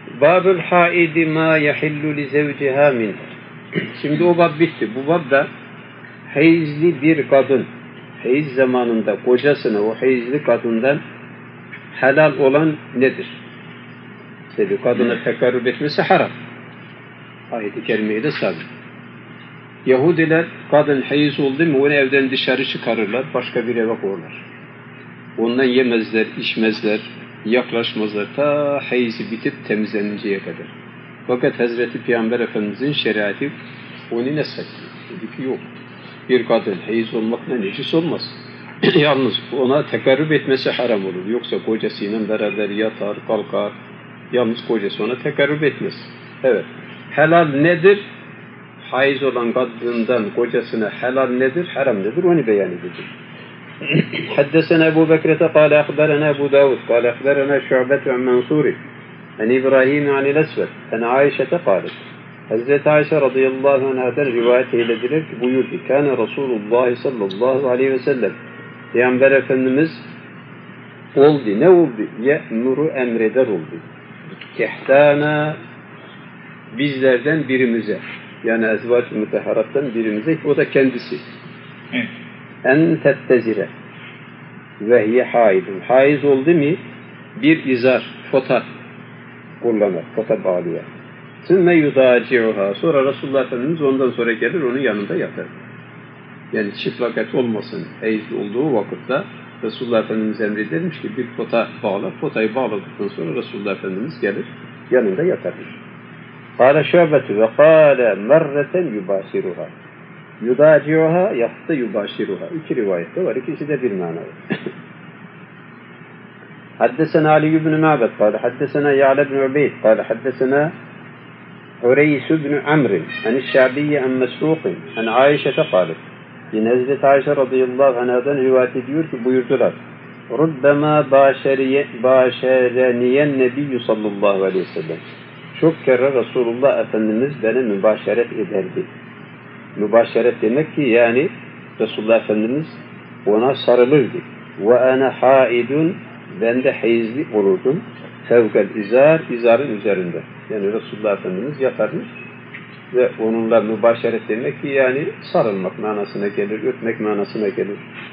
Babül haidi ma yahillu li zevciha min. Şimdi o bab bitti. Bu babda heyizli bir kadın, heyiz zamanında kocasına o heyizli kadından helal olan nedir? Tabi kadına tekarrub etmesi haram. Ayet-i kerimeyi de sabit. Yahudiler kadın heyiz oldu mu onu evden dışarı çıkarırlar, başka bir eve koyarlar. Ondan yemezler, içmezler, yaklaşmazlar ta heyizi bitip temizleninceye kadar. Fakat Hazreti Peygamber Efendimizin şeriatı onu nesaklıyor. Dedi ki yok. Bir kadın heyiz olmakla necis olmaz. Yalnız ona tekarrub etmesi haram olur. Yoksa kocasıyla beraber yatar, kalkar. Yalnız kocası ona tekarrub etmez. Evet. Helal nedir? Haiz olan kadından kocasına helal nedir, haram nedir? Onu beyan edecek. Haddesena Ebu Bekrete kâle akberena Ebu Davud kâle akberena Şu'betu an Mansuri en İbrahim anil Esved en Aişete kâlet. Hazreti Ayşe radıyallahu anh'den rivayet eylediler ki buyurdu ki kâne Resulullah sallallahu aleyhi ve sellem Peygamber Efendimiz oldu. Ne oldu? Ye'muru emreder oldu. Kehtana bizlerden birimize yani ezvac-ı müteharattan birimize o da kendisi. En tettezire ve hiye haidun. Haiz oldu mu bir izar, fota kullanır, fota bağlıyor. Sümme yudaci'uha. Sonra Resulullah Efendimiz ondan sonra gelir onun yanında yatar. Yani çıplak olmasın haiz olduğu vakitte Resulullah Efendimiz emredermiş ki bir fota bağla, fotayı bağladıktan sonra Resulullah Efendimiz gelir yanında yatarmış. Kâle şöbetü ve kâle merreten yubâşiruha. Yudaci'uha yahtı yubâşiruha. İki rivayette var. İkisi de bir mana. Haddesena Ali ibn Ma'bed kâle haddesena Ya'la ibn Ubeyd kâle haddesena Hureyis ibn Amr an'ş-Şa'biyye an Mesrûk an Aişete kâlet. Yine Hazreti Ayşe radıyallahu anh'dan rivayet ediyor ki buyurdular. Rubbema bâşereniyen nebiyyü sallallahu aleyhi ve sellem. Çok kere Resulullah Efendimiz bana mübaşeret ederdi. Mübaşeret demek ki yani Resulullah Efendimiz ona sarılırdı. Ve ana haidun ben de heyizli olurdum. Fevkel izar, izarın üzerinde. Yani Resulullah Efendimiz yatarmış ve onunla mübaşeret demek ki yani sarılmak manasına gelir, öpmek manasına gelir.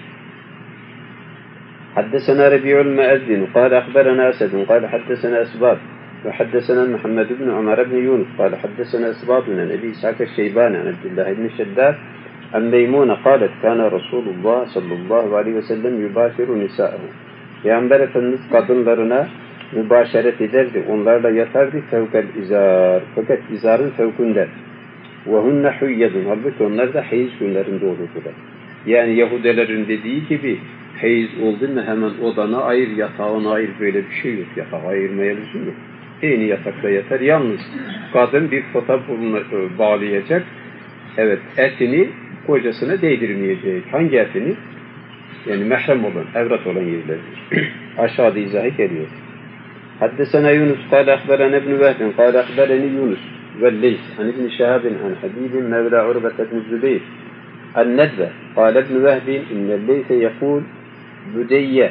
Haddesena Rebi'ul Me'ezzin, kâle akberena Esedun, kâle haddesena Esbab. وحدثنا محمد بن عمر بن يونس قال حدثنا إسباط عن أبي إسحاق الشيباني عن عبد الله بن شداد عن ميمونة قالت كان رسول الله صلى الله عليه وسلم يباشر نساءه. Peygamber Efendimiz kadınlarına mübaşeret ederdi, onlarla yatardı fevkel izar, fakat izarın fevkünde. وَهُنَّ حُيَّدٌ halbuki onlar da heyiz günlerinde olurdular. Yani Yahudilerin dediği gibi heyiz oldu mu hemen odana ayır, yatağına ayır, böyle bir şey yok. Yatağı ayırmaya lüzum yok. Aynı yatakta yatar. Yalnız kadın bir fota bağlayacak. Evet, etini kocasına değdirmeyecek. Hangi etini? Yani mehrem olan, evrat olan yerler. Aşağıda izahı geliyor. Haddesena Yunus, kâle akberene ibn Vehbin, kâle akbereni Yunus ve Leys, an ibn Şehabin, an Habibin, mevla Urbet ibn Zübeyir, an Nedve, kâle ibn Vehbin, inne Leyse yekûl, Büdeyye,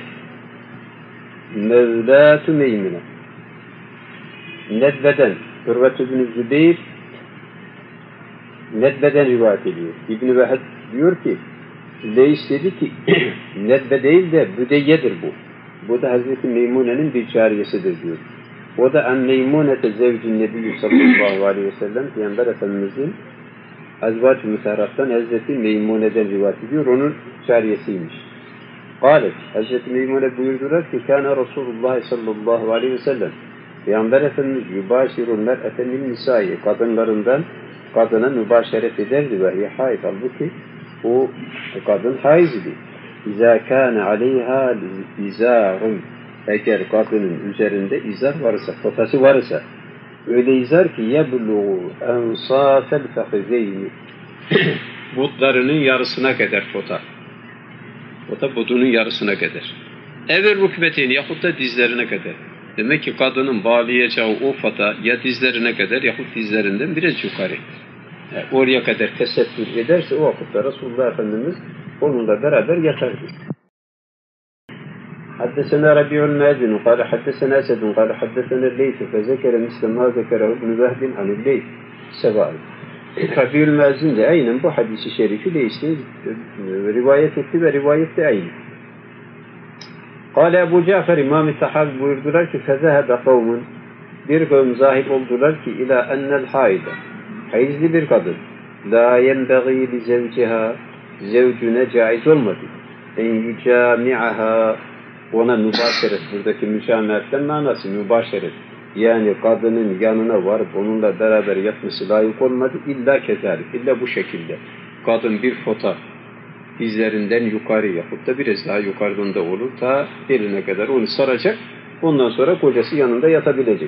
mevlâtu meymine. Nedve'den, Urbet ibn Zübeyir, Nedve'den rivayet ediyor. İbn-i Vehb diyor ki, Leys dedi ki, Nedve değil de Büdeyye'dir bu. Bu da Hazreti Meymune'nin bir cariyesidir diyor. O da en Meymunete zevcin nebiyyü sallallahu aleyhi ve sellem Peygamber Efendimiz'in ezvac-ı müteharattan Hazreti Meymune'den rivayet ediyor. Onun cariyesiymiş. Kâlet, Hazreti Meymune buyurdular ki kâne Resulullah sallallahu aleyhi ve sellem Peygamber Efendimiz yubâşirul mer'ete min nisâi kadınlarından kadına mübaşeret ederdi ve hiye haid. Halbuki o kadın haiz idi. İzâ kâne aleyhâ izârun eğer kadının üzerinde izar varsa, fotası varsa öyle izar ki yeblû ensâfel fehizeyni butlarının yarısına kadar fota. Fota budunun yarısına kadar. Ever rükbeteyni yahut da dizlerine kadar. Demek ki kadının bağlayacağı o fota ya dizlerine kadar yahut dizlerinden biraz yukarı. Yani oraya kadar tesettür ederse o vakitte Resulullah Efendimiz onunla beraber yatardı. حدثنا ربيع المازن قال حدثنا أسد قال حدثنا الليث فذكر مثل ما ذكره ابن وهب عن الليث سواء. ربيع المازن de aynen bu hadisi şerifi değişti, rivayet etti ve rivayet de aynı. Kale Ebu Cafer İmam-ı Tahavi buyurdular ki fezehebe kavmun, bir kavim zahip oldular ki ila ennel haide, hayızlı bir kadın, la yenbeği li zevciha, zevcüne caiz olmadı, en yücami'aha, ona mübaşeret, buradaki müşamiyetten manası mübaşeret, yani kadının yanına varıp onunla beraber yatması layık olmadı, illa kezalik, illa bu şekilde. Kadın bir fota dizlerinden yukarı yapıp da biraz daha yukarıdan da olur, ta beline kadar onu saracak, ondan sonra kocası yanında yatabilecek.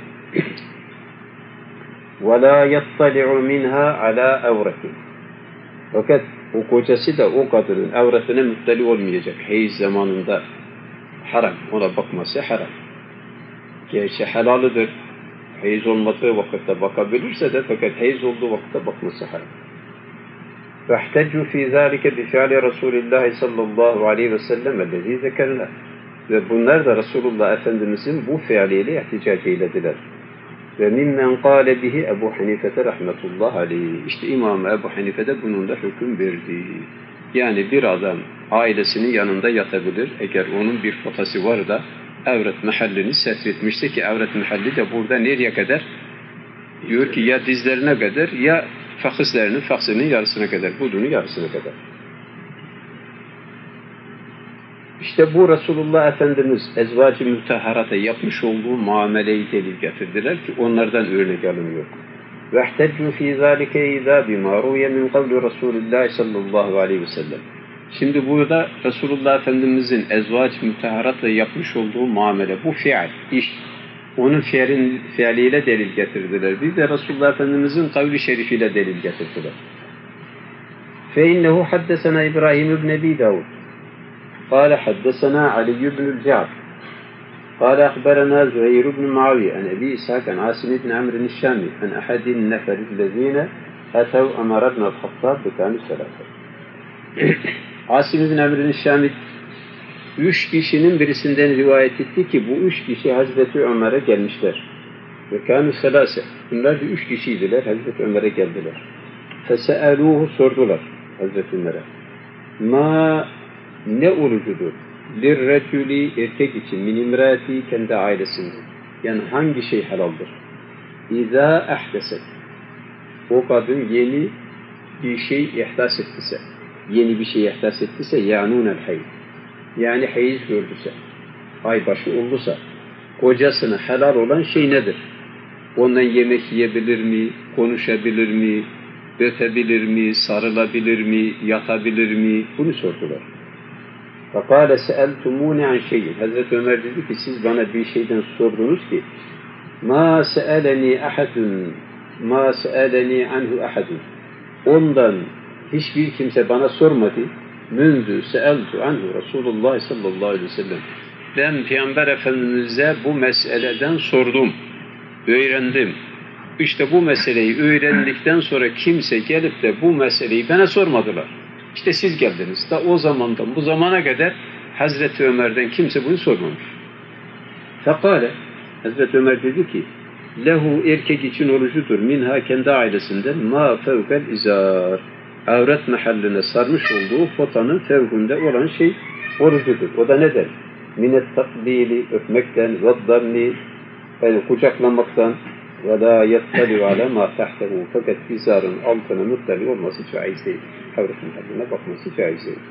وَلَا يَطَّلِعُ مِنْهَا عَلَى اَوْرَةٍ. Fakat o kocası da o kadının avretine müttali olmayacak. Heyz zamanında haram, ona bakması haram. Gerçi helalıdır. Heyz olmadığı vakitte bakabilirse de fakat heyz olduğu vakitte bakması haram. وَاحْتَجُّ فِي ذَٰلِكَ بِفِعْلِ رَسُولِ اللّٰهِ صَلَّى اللّٰهُ عَلَيْهِ وَسَلَّمَ الَّذ۪ي ذَكَرْنَا. Ve bunlar da Resulullah Efendimizin bu fiiliyle ihticac eylediler. Ve mimmen kâle bihi Ebu Hanifete rahmetullah aleyh. İşte İmam Ebu Hanife de bunun da hüküm verdi. Yani bir adam ailesinin yanında yatabilir. Eğer onun bir fotası var da avret mahallini setretmişse ki avret mahalli de burada nereye kadar? Diyor ki ya dizlerine kadar ya faksının yarısına kadar, budunun yarısına kadar. İşte bu Resulullah Efendimiz ezvacı müteharata yapmış olduğu muameleyi delil getirdiler ki onlardan örnek alınıyor. وَاحْتَجُّوا ف۪ي ذَٰلِكَ اِذَا بِمَا رُوْيَ مِنْ قَوْلِ رَسُولِ اللّٰهِ sallallahu aleyhi ve sellem. Şimdi burada Resulullah Efendimizin ezvacı müteharatla yapmış olduğu muamele, bu fiil, iş, onun fiiliyle delil getirdiler. Bir de Resulullah Efendimizin kavli şerifiyle delil getirdiler. فَاِنَّهُ حَدَّسَنَا İbrahim ibn Ebi Davud قال حدثنا علي بن الجعد قال أخبرنا زهير بن معاوية عن أبي إسحاق عن عاصم بن عمرو الشامي عن أحد النفر الذين أتوا عمر بن الخطاب بكانوا ثلاثة. Asim bin Amr'in Şamit üç kişinin birisinden rivayet etti ki bu üç kişi Hazreti Ömer'e gelmişler. Ve kânü selâse. Bunlar da üç kişiydiler. Hazreti Ömer'e geldiler. Fese'elûhu sordular Hazreti Ömer'e. Ma ne orucudur? Lirretülü erkek için min imrati kendi ailesinde. Yani hangi şey helaldir? İzâ ehdeset. O kadın yeni bir şey ihdas ettiyse, yeni bir şey ihdas ettiyse yanûnel hayy. Yani hayız gördüyse, aybaşı olduysa, kocasına helal olan şey nedir? Ondan yemek yiyebilir mi? Konuşabilir mi? Ötebilir mi? Sarılabilir mi? Yatabilir mi? Bunu sordular. فَقَالَ سَأَلْتُمُونِ عَنْ شَيْءٍ. Hazreti Ömer dedi ki siz bana bir şeyden sordunuz ki مَا سَأَلَنِي عَنْهُ أَحَدٌ. Ondan hiçbir kimse bana sormadı. مُنْذُ سَأَلْتُ عَنْهُ Resulullah sallallahu aleyhi ve sellem. Ben Peygamber Efendimiz'e bu meseleden sordum, öğrendim. İşte bu meseleyi öğrendikten sonra kimse gelip de bu meseleyi bana sormadılar. İşte siz geldiniz. Da o zamandan bu zamana kadar Hazreti Ömer'den kimse bunu sormamış. Fekale, Hazreti Ömer dedi ki, lehu erkek için orucudur minha kendi ailesinden ma fevkel izar. Avret mahalline sarmış olduğu fotanın fevkinde olan şey orucudur. O da nedir? Minet takbili, öpmekten, vaddanni, yani kucaklamaktan ve la yettali ala ma tahtehu. Fakat izarın altına muttali olması caiz değil. Avret mahalline bakması caiz değil.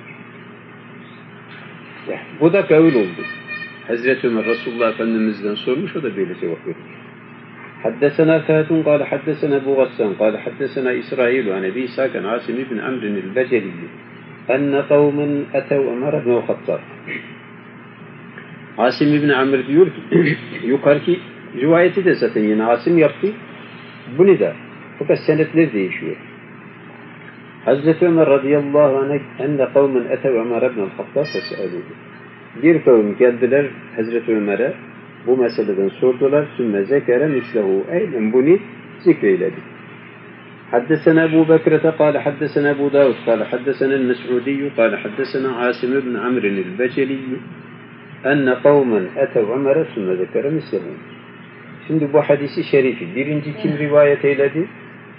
Yani, bu da kavul oldu. Hazreti Ömer Resulullah Efendimiz'den sormuş, o da böyle cevap verir. حدثنا فهد قال حدثنا أبو غسان قال حدثنا إسرائيل عن أبي إسحاق عن عاصم بن عمرو البجلي أن قوما أتوا عمر بن الخطاب. Asim ibn Amr diyor ki yukarıki rivayeti de zaten yine Asim yaptı. Bunu da fakat senetler değişiyor. Hazreti Ömer radıyallahu anh enne kavmen etev Ömer ibn el-Hattab fese'eluhu. Bir kavim geldiler Hazreti Ömer'e bu meseleden sordular. Sümme zekere mislehu. Eylen bunu zikreyledi. Haddesena Ebu Bekrete kâle haddesena Ebu Davud kâle haddesena el-Mes'udiyyü kâle haddesena Asim ibn Amr'in el-Beceliyyü enne kavmen etev Ömer'e sümme zekere mislehu. Şimdi bu hadisi şerifi birinci kim rivayet eyledi?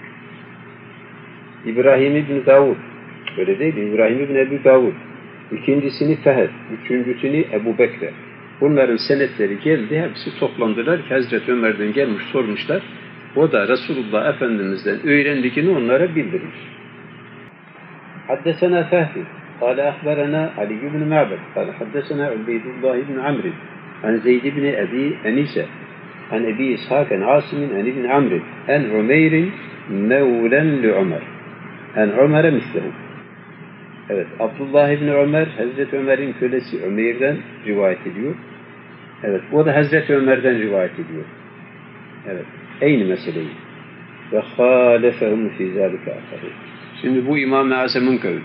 İbrahim İbni Davud. Öyle değil mi? İbrahim İbni Ebu Davud. İkincisini Fehed. Üçüncüsünü Ebu Bekre. Bunların senetleri geldi. Hepsi toplandılar ki Hazreti Ömer'den gelmiş sormuşlar. O da Resulullah Efendimiz'den öğrendikini onlara bildirmiş. Haddesena Fehdi. قال أخبرنا علي بن معبد قال حدثنا عبيد الله بن عمرو عن زيد بن أبي أنيسة عن أبي إسحاق عن عاصم عن ابن عمرو عن عمير مولى لعمر عن عمر مثله. Evet, Abdullah İbni Ömer, Hazreti Ömer'in kölesi Ömer'den rivayet ediyor. Evet, o da Hazreti Ömer'den rivayet ediyor. Evet, aynı meseleyi. Ve halefehum fî zâlike âkhârîn. Şimdi bu İmam-ı Azam'ın kavli.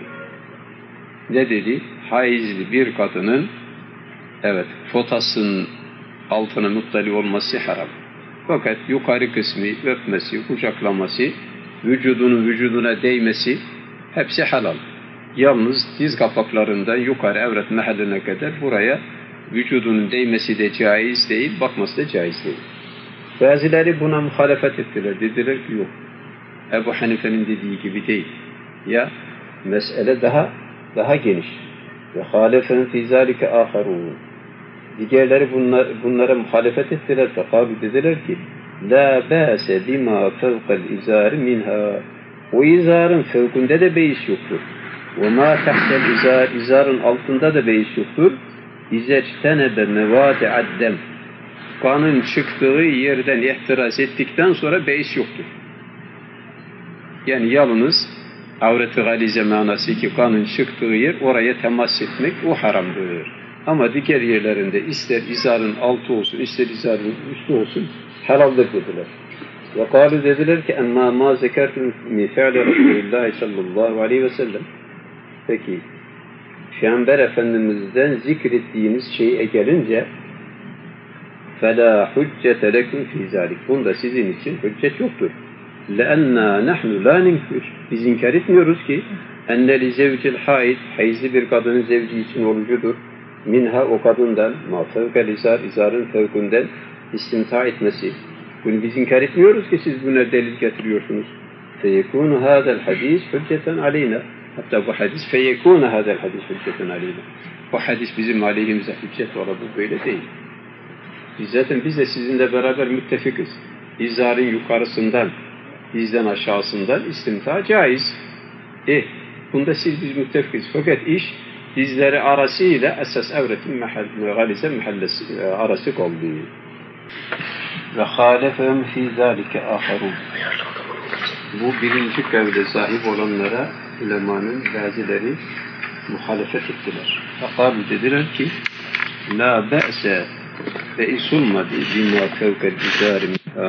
Ne dedi? Haizli bir kadının evet, fotasının altına muttali olması haram. Fakat yukarı kısmı öpmesi, kucaklaması, vücudunun vücuduna değmesi hepsi halal. Yalnız diz kapaklarından yukarı evret mahalline kadar buraya vücudunun değmesi de caiz değil, bakması da caiz değil. Bazıları buna muhalefet ettiler. Dediler ki yok. Ebu Hanife'nin dediği gibi değil. Ya mesele daha geniş. Ve halefen fî zâlike âkharûn. Diğerleri bunlara muhalefet ettiler. Fekalu dediler ki la bâse bimâ fevkal izâri minhâ. O izarın fevkinde de beis yoktur. Ve mâ tehtel izâr. İzarın altında da beis yoktur. İzeçtenebe mevâdi'ad dem. Kanın çıktığı yerden ihtiraz ettikten sonra beis yoktur. Yani yalnız avret-i galize manası ki kanın çıktığı yer oraya temas etmek o haramdır. Ama diğer yerlerinde ister izarın altı olsun ister izarın üstü olsun halaldır dediler. Ve kâlu dediler ki emmâ mâ zekertum mi fe'le Resulullah sallallahu aleyhi ve sellem. Peki Peygamber Efendimiz'den zikrettiğiniz şeye gelince فَلَا حُجَّةَ لَكُمْ فِي ذَٰلِكَ. Bunda sizin için hüccet yoktur. لَأَنَّا نَحْنُ لَا نِنْكُرْ. Biz inkar etmiyoruz ki اَنَّ لِزَوْجِ الْحَائِدِ hayızlı bir kadının zevci için olucudur. Minha o kadından مَا فَوْكَ الْاِزَارِ izarın fevkünden istimta etmesi. Bunu biz inkar etmiyoruz ki siz buna delil getiriyorsunuz. فَيَكُونُ هَذَا الْحَدِيث حُجَّةً عَلَيْنَا. Hatta bu hadis فَيَكُونَ هَذَا الْحَدِيث حُجَّةً عَلَيْنَا. Bu hadis bizim aleyhimize hüccet olarak böyle değil. Biz de sizinle beraber müttefikiz. İzarın yukarısından, dizden aşağısından istimta caiz. Bunda biz müttefikiz. Fakat iş dizleri arasıyla esas evretin galize mahallesi arası kaldı. Ve halefem fî zâlike âkharûn. Bu birinci kavle sahip olanlara ulemanın bazıları muhalefet ettiler. Fekalu dediler ki la be'se beis olmadı bimâ fevkel izâri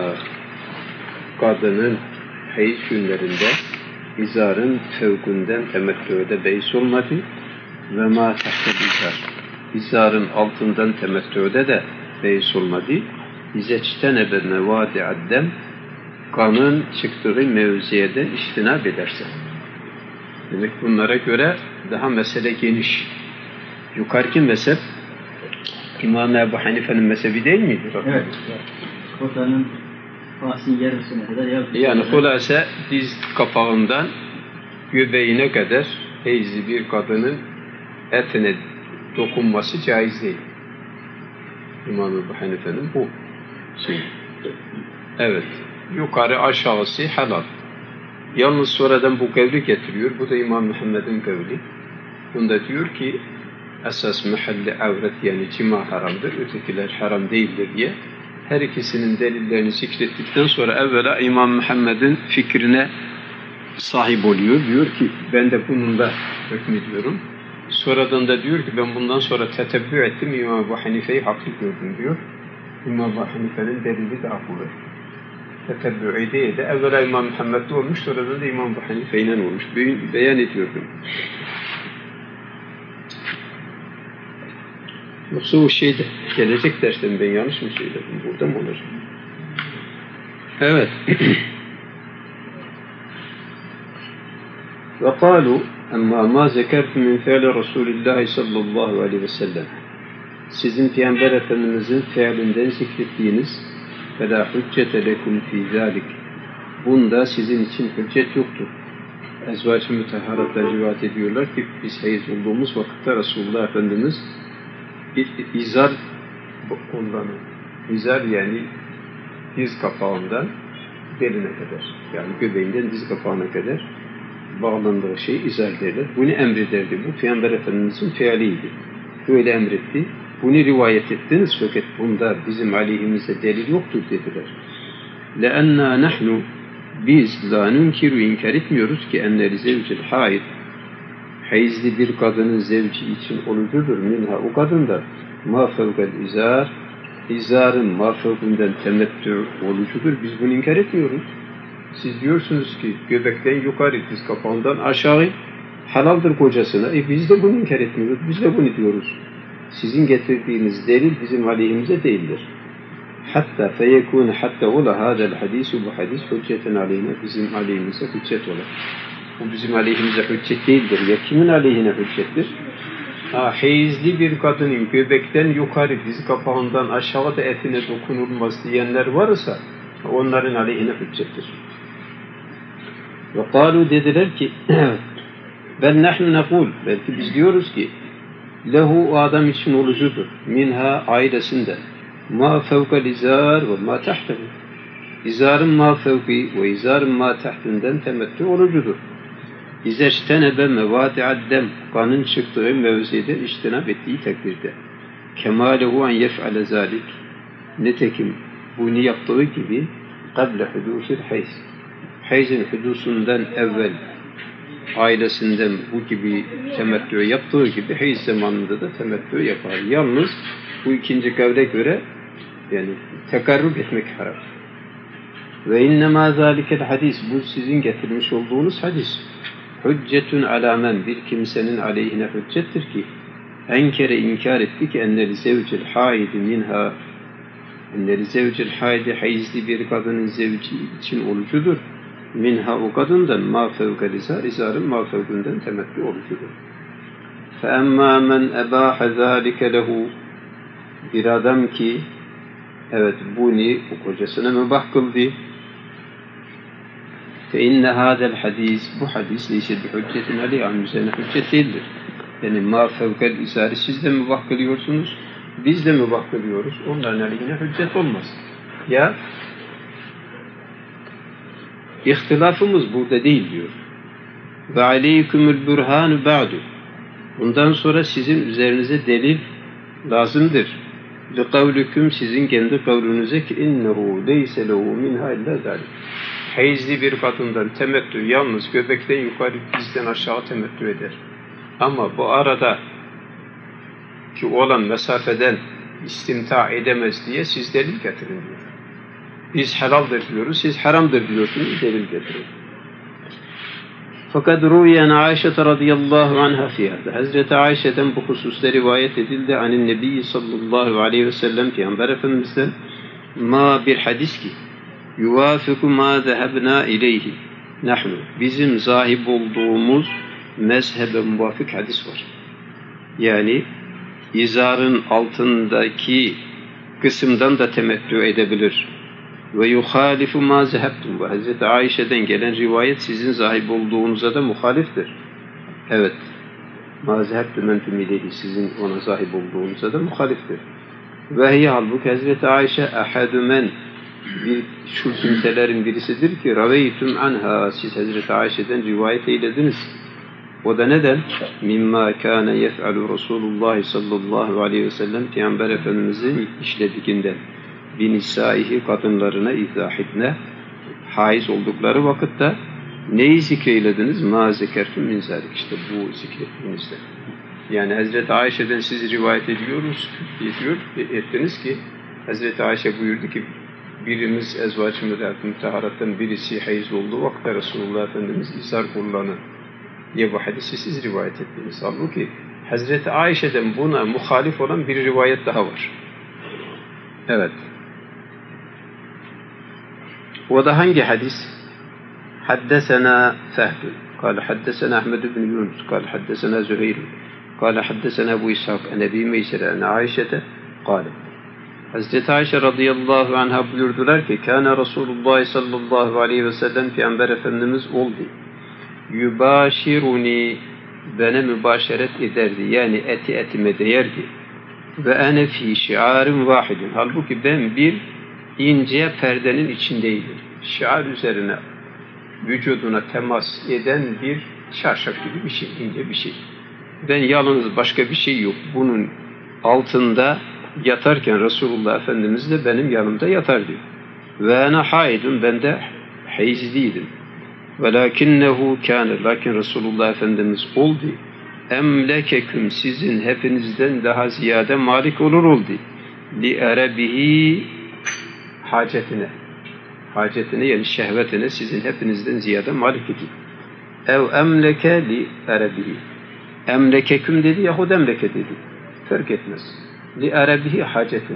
kadının hayız günlerinde izarın fevkünden temettüde beis olmadı ve mâ tehtel izar izarın altından temettüde de beis olmadı. İzeçtenebe mevâdi'addem kanın çıktığı mevziyeden iştinab ederse. Demek bunlara göre daha mesele geniş. Yukarıki mezhep İmam Ebu Hanife'nin mezhebi değil miydi? Evet. Kotanın fasin yarısına kadar yaptı. Yani hulasa diz kapağından göbeğine kadar heyzli bir kadının etine dokunması caiz değil. İmam Ebu Hanife'nin bu şey. Evet. Yukarı aşağısı halal. Yalnız sonradan bu kavli getiriyor. Bu da İmam Muhammed'in kavli. Bunda diyor ki esas mahalli avret yani cima haramdır. Ötekiler haram değildir diye. Her ikisinin delillerini zikrettikten sonra evvela İmam Muhammed'in fikrine sahip oluyor. Diyor ki ben de bununla hükmediyorum. Sonradan da diyor ki ben bundan sonra tetebbü ettim. İmam Ebu Hanife'yi haklı gördüm diyor. İmam Ebu Hanife'nin delili daha kuvvetli. Tetebbü'ü değil de evvela İmam Muhammed'de olmuş, sonradan da İmam Ebu Hanife'yle olmuş. Beyan ediyordum. Yoksa o şeyde, gelecek dersten ben yanlış mı söyledim? Burada mı olacak? Evet. وقالوا أما ما ذكرت من فعل رسول الله صلى الله عليه وسلم sizin Peygamber Efendimiz'in fiilinden zikrettiğiniz فَلَا حُجَّةَ لَكُمْ فِي ذَٰلِكِ bunda sizin için hüccet yoktur. Ezvac-ı Müteharat'ta rivayet ediyorlar ki biz hayız olduğumuz vakitte Resulullah Efendimiz bir izar kullanır. İzar yani diz kapağından beline kadar, yani göbeğinden diz kapağına kadar bağlandığı şey izar derler. Bunu emrederdi. Bu Peygamber Efendimiz'in fiiliydi. Böyle emretti. Bunu rivayet ettiniz fakat bunda bizim aleyhimize delil yoktur dediler. لَاَنَّا نَحْنُ biz la nünkiru inkar etmiyoruz ki enneri zevcil haid hayızlı bir kadının zevci için olucudur minha o kadında ma fevkel izar izarın ma fevkinden temettü olucudur. Biz bunu inkar etmiyoruz. Siz diyorsunuz ki göbekten yukarı diz kapağından aşağı halaldır kocasına. Biz de bunu inkar etmiyoruz. Biz de bunu diyoruz. Sizin getirdiğiniz delil bizim aleyhimize değildir. Hatta feyekûne hatta ola hâzel hadisu bu hadis hücceten aleyhine bizim aleyhimize hüccet olur. Bu bizim aleyhimize hüccet değildir. Ya kimin aleyhine hüccettir? Hayızlı bir kadının göbekten yukarı diz kapağından aşağıda etine dokunulmaz diyenler varsa onların aleyhine hüccettir. Ve kâlu dediler ki bel nahnu nekûl belki biz diyoruz ki lehu o adam için olucudur. Minha ailesinden. Ma fevkel izar ve ma tahtehu. İzarın ma fevki ve izarın ma tahtinden temettü olucudur. İzeştenebe mevadi'ad dem. Kanın çıktığı mevzide iştinab ettiği takdirde. Kemalehu en yef'ale zalik. Nitekim bunu yaptığı gibi kable hudusil hayz. Hayzin hudusundan evvel ailesinden bu gibi temettü yaptığı gibi hayız zamanında da temettü yapar. Yalnız bu ikinci kavle göre yani tekarrub etmek haram. Ve innemâ zâlikel hadis bu sizin getirmiş olduğunuz hadis. Hüccetun alâmen bir kimsenin aleyhine hüccettir ki enkere inkar etti ki enneli zevcil haidi minha enneli zevcil haidi hayızlı bir kadının zevci için olucudur. Minha o kadından ma fevkel izar izarın ma fevkinden temettü olucudur. Fe emmâ men ebâhe zâlike lehu bir adam ki evet bunu o kocasına mübah kıldı. Fe inne hâzel hadis bu hadis leyse bi hüccetin aleyh üzerine hüccet değildir. Yani ma fevkel izarı siz de mübah kılıyorsunuz, biz de mübah kılıyoruz. Onların aleyhine hüccet olmaz. Ya İhtilafımız burada değil diyor. Ve aleykümül burhanu ba'du. Bundan sonra sizin üzerinize delil lazımdır. Li kavlüküm sizin kendi kavlünüze ki innehu leyse lehu minha illa zalik. Hayızlı bir kadından temettü yalnız göbekten yukarı dizden aşağı temettü eder. Ama bu arada ki olan mesafeden istimta edemez diye siz delil getirin diyor. Biz helaldir diyoruz, siz haramdır diyorsunuz, delil getirin. Fakat ruyen Ayşe radıyallahu anha fiyâda. Hazreti Ayşe'den bu hususta rivayet edildi. Anin Nebi sallallahu aleyhi ve sellem Peygamber Efendimiz'den ma bir hadis ki yuvafiku ma zehebna ileyhi nahnu. Bizim zahib olduğumuz mezhebe muvafık hadis var. Yani izarın altındaki kısımdan da temettü edebilir. Ve yuhalifu ma zehebtum. Ve Hazreti Ayşe'den gelen rivayet sizin zahib olduğunuza da muhaliftir. Evet. Ma zehebtum entum ileyhi sizin ona zahib olduğunuza da muhaliftir. Ve hiye halbuki Hazreti Ayşe ahadü men şu kimselerin birisidir ki raveytum anha siz Hazreti Ayşe'den rivayet eylediniz. O da neden? Mimma kâne yef'alu Resulullah sallallahu aleyhi ve sellem Peygamber Efendimiz'in işlediğinden binisaihi kadınlarına izahidne haiz oldukları vakitte neyi zikreylediniz? Ma zekertum min zalik. İşte bu zikrettiğinizde. Yani Hazreti Ayşe'den siz rivayet ettiniz ki Hazreti Ayşe buyurdu ki birimiz ezvac-ı müteharattan birisi haiz olduğu vakitte Resulullah Efendimiz izar kullanır diye bu hadisi siz rivayet ettiniz. Halbuki Hazreti Ayşe'den buna muhalif olan bir rivayet daha var. Evet. O da hangi hadis? Haddesena Fehd. قال حدثنا أحمد بن يونس قال حدثنا زهير قال حدثنا أبو إسحاق عن أبي ميسرة عن عائشة قالت Hazreti Ayşe radıyallahu anha buyurdular ki Kâne Resulullah sallallahu aleyhi ve sellem Peygamber Efendimiz oldu. Yubaşiruni bana mübaşeret ederdi. Yani etime değerdi. Ve ene fi şiarin vahidin. Halbuki ben bir ince perdenin içindeydim. Şiar üzerine vücuduna temas eden bir çarşaf gibi bir şey, ince bir şey. Ben yalnız başka bir şey yok. Bunun altında yatarken Resulullah Efendimiz de benim yanımda yatardı. Ve ana haidun, ben de heyzliydim. Velakinnehu kâne, lakin Resulullah Efendimiz oldu. Emlekeküm, sizin hepinizden daha ziyade malik oldu. Li erebihi, hacetine yani şehvetine sizin hepinizden ziyade malik idi. Ev emleke li erebihi. Emlekeküm dedi yahut emleke dedi. Fark etmez. Li erebihi hacetine.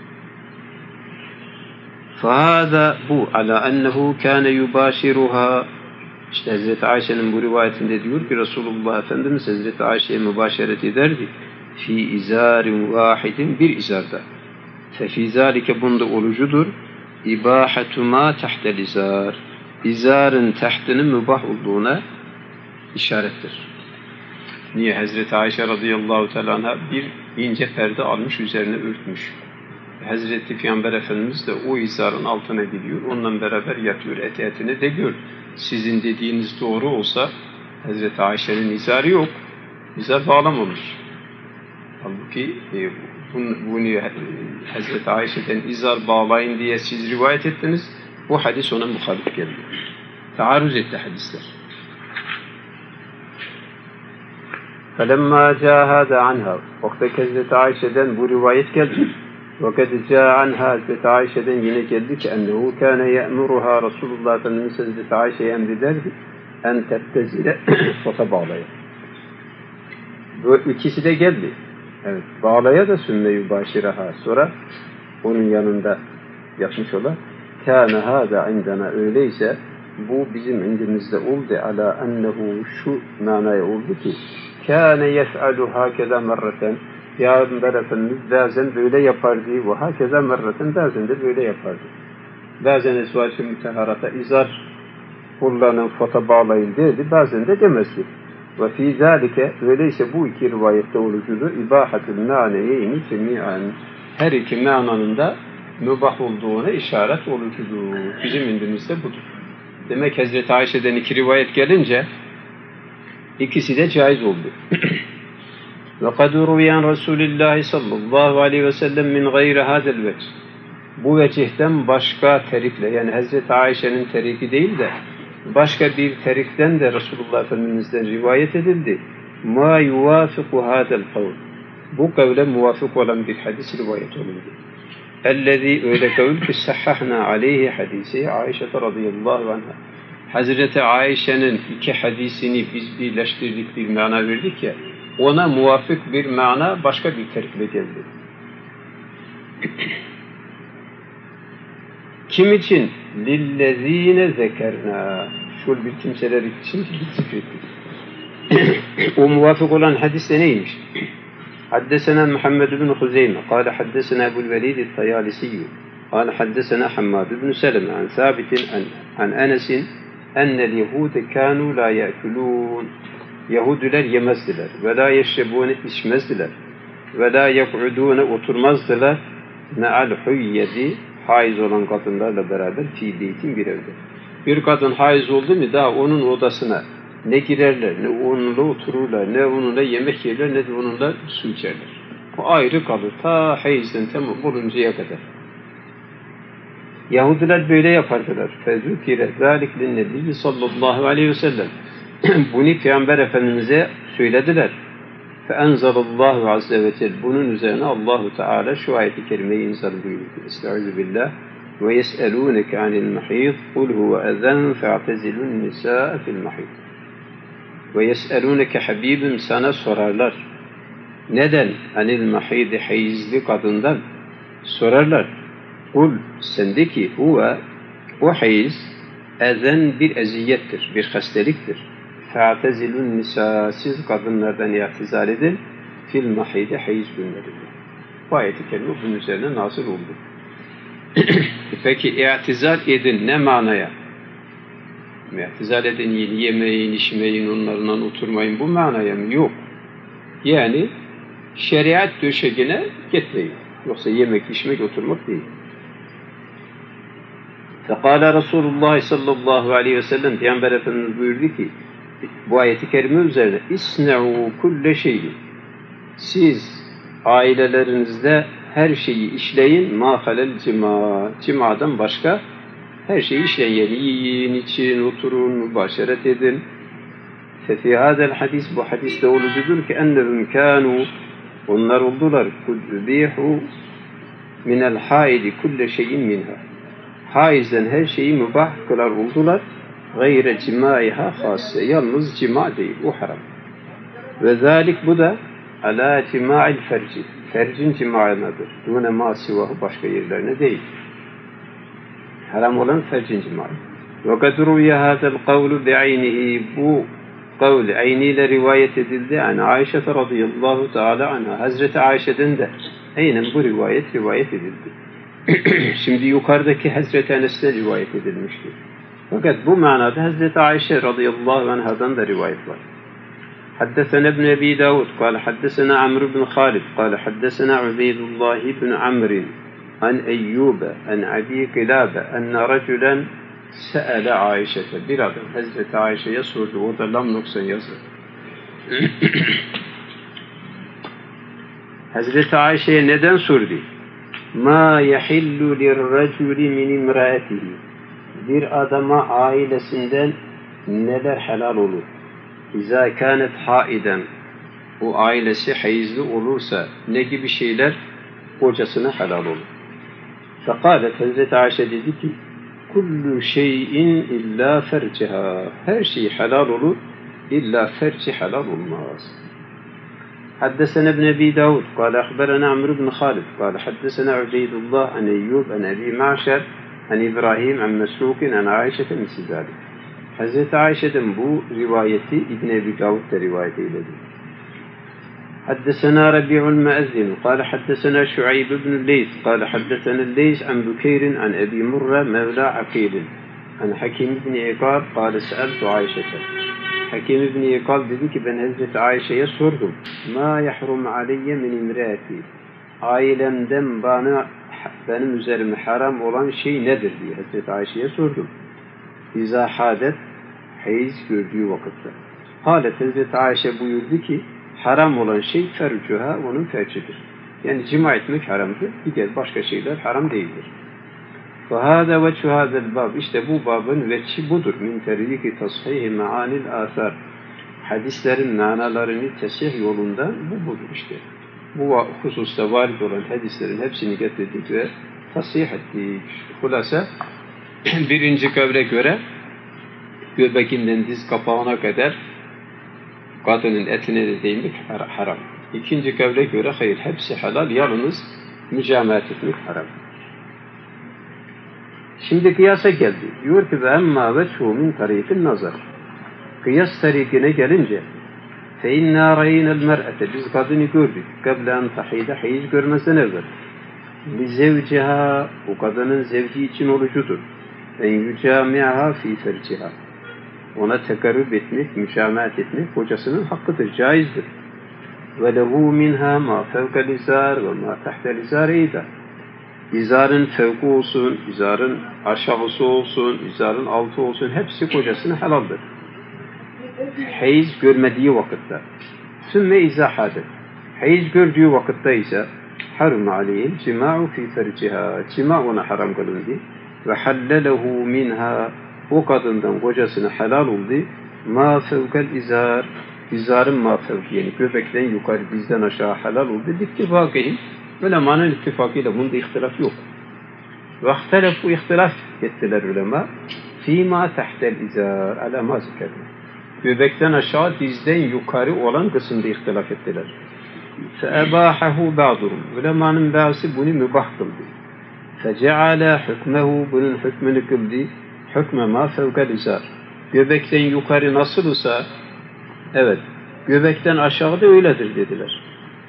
Fahada bu ala ennehu kâne yubâşiruha. İşte Hazreti Ayşe'nin bu rivayetinde diyor ki Resulullah Efendimiz Hazreti Ayşe'ye mübaşeret ederdi. Fi izarin vahidin, bir izarda. Fefi zâlike, bunda olucudur. İbâhetu mâ tehtel izar. İzarın tehtinin mübah olduğuna işarettir. Niye? Hazreti Ayşe radıyallahu teala anha bir ince perde almış, üzerine örtmüş. Hazreti Peygamber Efendimiz de o izarın altına gidiyor. Onunla beraber yatıyor. Etini de gör. Sizin dediğiniz doğru olsa Hazreti Ayşe'nin izarı yok. İzar bağlamamış. Halbuki bunu Hazreti Ayşe'den izar bağlayın diye siz rivayet ettiniz. Bu hadis ona muhalif geldi. Taarruz etti hadisler. فَلَمَّا جَاءَ هَذَا عَنْهَا Vaktaki Hazreti Ayşe'den bu rivayet geldi. وَقَدْ جَاءَ عَنْهَا Hazreti Ayşe'den yine geldi ki اَنَّهُ كَانَ يَأْمُرُهَا Resulullah Efendimiz Hazreti Ayşe'ye emrederdi en tettezile fota bağlaya. Bu ikisi de geldi. Evet, bağlaya da sünne-i başiraha, sonra onun yanında yapmış olan kâne hâdâ indana, öyleyse bu bizim indimizde oldu ala ennehu, şu manaya oldu ki kâne yef'alu hâkeza merreten, Peygamber Efendimiz bazen böyle yapardı ve hâkeza merreten, bazen de böyle yapardı. Bazen esvâ-ı müteharata izar kullanın fota bağlayın derdi, bazen de demezdi. Ve fî zâlike, öyleyse bu iki rivayette olucudur. İbâhatül mâneyeyni cemî'an, her iki mananın da mübah olduğuna işaret olucudur. Bizim indimizde budur. Demek Hazreti Ayşe'den iki rivayet gelince ikisi de caiz oldu. وَقَدْ رُوِيَنْ رَسُولِ اللّٰهِ sallallahu aleyhi ve sellem min gayri hâzel vecih. Bu vecihten başka terikle, yani Hazreti Ayşe'nin teriki değil de başka bir terikten de Resulullah Efendimiz'den rivayet edildi. مَا يُوَافِقُ هَذَا الْقَوْلِ Bu kavle muvafık olan bir hadis rivayet olundu. اَلَّذ۪ي öyle kavl ki sahhahna aleyhi hadisi Ayşe radıyallahu anha. Hazreti Ayşe'nin iki hadisini biz birleştirdik, bir mana verdik ya, ona muvafık bir mana başka bir terikle geldi. Kim için? Lillezine zekerna. Şul bir kimseler için zikrettik. O muvafık olan hadis de neymiş? Haddesena Muhammed bin Huzeyme. Kale haddesena Ebu'l-Velid el-Tayalisi. Kale haddesena Hammad bin Seleme. An Sabitin an Enes'in ennel Yehude kânû lâ ye'kulûn. Yahudiler yemezdiler. Ve lâ yeşrebûne, içmezdiler. Ve lâ yek'udûne, oturmazdılar. Me'al huyyedi, haiz olan kadınlarla beraber fi beytin, bir evde. Bir kadın haiz oldu mu daha onun odasına ne girerler, ne onunla otururlar, ne onunla yemek yerler, ne de onunla su içerler. O ayrı kalır. Ta haizden tamam oluncaya kadar. Yahudiler böyle yapardılar. Fezukire zâlik linnebiyyi sallallahu aleyhi ve sellem. Bunu Peygamber Efendimiz'e söylediler. Feenzalallahu azze ve celle. Bunun üzerine Allahu Teala şu ayet-i kerimeyi inzal buyurdu. Estaizu billah. Ve yes'elûneke anil mahîd. Kul huve ezen fe'tezilun nisâe fil mahîd. Ve yes'elûneke habibim, sana sorarlar. Neden? Anil mahîd, hayızlı kadından sorarlar. Kul, sendeki huve, o hayız ezen bir eziyettir, bir hastalıktır. فَاَعْتَزِلُ النِّسَا Siz kadınlardan i'tizal edin. fil mahidi hayız günlerinde. Bu ayet-i kerime bunun üzerine nazil oldu. Peki i'tizal edin ne manaya? İ'tizal edin, yemeyin, içmeyin, onlarla oturmayın, bu manaya mı? Yok. Yani şeriat döşeğine gitmeyin. Yoksa yemek, içmek, oturmak değil. Fekala Resulullah sallallahu aleyhi ve sellem, Peygamber Efendimiz buyurdu ki, bu ayet-i kerime üzerine İsne'u kulle şeyi, siz ailelerinizde her şeyi işleyin, ma halel cima, cimadan başka her şeyi işleyin, yani yiyin, için, oturun, mübaşeret edin. Fefi hadel hadis, bu hadiste olucudur ki ennehum kânû, onlar oldular, kudbihu minel haidi kulle şeyin minha, haizden her şeyi mübah kılar oldular, gayre cimaiha hasse, yalnız cima değil, o haram. Ve zalik, bu da ala cima'il ferci, fercin cima'ınadır. Dune ma sivahı, başka yerlerine değil. Haram olan fercin cimağı. Ve kad ruviye hadel kavlu bi'aynihi, bu kavl ayniyle rivayet edildi. Yani Ayşe radıyallahu teala anha, Hazreti Ayşe'den de aynen bu rivayet edildi. Şimdi yukarıdaki Hazreti Enes'ten rivayet edilmiştir. Fakat bu manada Hazreti Ayşe radıyallahu anhadan da rivayet var. حدثنا ابن أبي داود قال حدثنا عمرو بن خالد قال حدثنا عبيد الله بن عمرو عن أيوب عن أبي قلابة أن رجلا سأل عائشة, bir adam Hazreti Ayşe'ye sordu, o da lam noksan yazdı. Hazreti Ayşe'ye neden sordu? Ma yahillu lirraculi min imraatihi, bir adama ailesinden neler helal olur? İzâ kânet haiden, o ailesi hayızlı olursa ne gibi şeyler kocasına helal olur? Fekâlet, Hazreti Ayşe dedi ki, kullu şeyin illa ferciha, her şey helal olur, illa ferci helal olmaz. حدثنا ابن أبي داود قال أخبرنا عمرو بن خالد قال حدثنا عبيد الله عن أيوب عن أبي معشر عن إبراهيم عن مسروق عن عائشة مثل ذلك. Hazreti Ayşe'den bu rivayeti İbn Ebi Davud da rivayet eyledi. حدثنا ربيع المأذن قال حدثنا شعيب بن الليث قال حدثنا الليث عن بكير عن أبي مرة مولى عقيل عن حكيم بن عقاب قال سألت عائشة. Hakim İbn Yekal dedi ki, ben Hazreti Ayşe'ye sordum. Ma yahrum aleyye min imraati, ailemden benim üzerime haram olan şey nedir diye Hazreti Ayşe'ye sordum. İzâ hadet, hayız gördüğü vakitte. Halet, Hazreti Ayşe buyurdu ki, haram olan şey fercuha, onun fercidir. Yani cima etmek haramdır. Diğer başka şeyler haram değildir. فَهَذَا وَجْهُ هَذَا الْبَابِ, işte bu babın veçhi budur. مِنْ تَرْيِكِ تَصْحِيهِ مَعَانِ الْآثَارِ, hadislerin manalarını tesih yolunda bu budur işte. Bu hususta varid olan hadislerin hepsini getirdik ve tasih ettik. Hulasa, birinci kavle göre göbekinden diz kapağına kadar kadının etine de değmek haram. İkinci kavle göre hayır, hepsi halal, yalnız mücamaat etmek haram. Şimdi kıyasa geldi. Diyor ki, ve emmâ veçhû min tarîfin nazar. Kıyas tarikine gelince, fe innâ râyînel mer'ete, biz kadını gördük. Kable en tahîde, hayız görmezden evvel. Li zevciha, o kadının zevci için olucudur. En yücâmi'ha fî ferciha, ona tekarrüb etmek, mücamaat etmek kocasının hakkıdır, caizdir. Ve lehu minha ma fevkel izâr ve ma tahtel izâr eyda. İzarın fevku olsun, izarın aşağısı olsun, izarın altı olsun, hepsi kocasına helaldir. Hayız görmediği vakitte. Sümme izahadet. Hayız gördüğü vakitte ise harum aleyhil cima'u fi ferciha. Cima ona haram kılındı. Ve hallelehu minha, o kadından kocasına helal oldu. Ma fevkel izar. İzarın ma fevki, yani göbekten yukarı, dizden aşağı helal oldu. İttifakihim. Ulemanın ittifakıyla bunda ihtilaf yok. Ve ihtelefu, ihtilaf ettiler ulema. Fîmâ tehtel izâr alâ mâ zikerna. Göbekten aşağı, dizden yukarı olan kısımda ihtilaf ettiler. Feebâhehu ba'duhum. Ulemanın bazısı bunu mübah kıldı. Fece'alâ hükmehu, bunun hükmünü kıldı. Hükme mâ fevkel izâr. Göbekten yukarı nasılsa, evet, göbekten aşağıda öyledir dediler.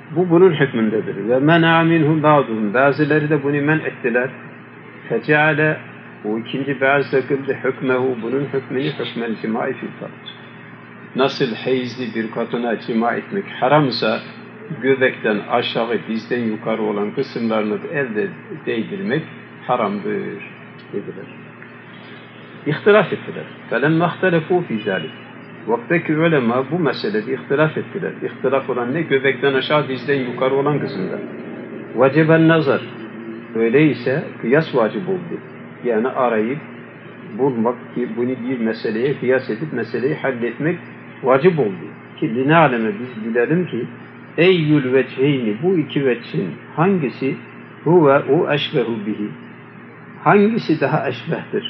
Bu bunun hükmündedir. Ve men'a minhum ba'duhum. Bazıları da bunu men ettiler. Feceale bu ikinci bazı kıldı hükmehu. Bunun hükmünü hükmel cimai fil farc. Nasıl heyizli bir kadına cima etmek haramsa göbekten aşağı dizden yukarı olan kısımlarını da elde değdirmek haramdır dediler. İhtilaf ettiler. فَلَمَّا اخْتَلَفُوا فِي ذَلِكَ Vaktaki ulema bu meselede ihtilaf ettiler. İhtilaf olan ne? Göbekten aşağı dizden yukarı olan kısımda. Vaceben nazar. Öyleyse kıyas vacip oldu. Yani arayıp bulmak ki bunu bir meseleye kıyas edip meseleyi halletmek vacip oldu. Ki linaleme biz bilelim ki eyyül vecheyni bu iki veçhin hangisi huve o eşbehu bihi hangisi daha eşbehtir?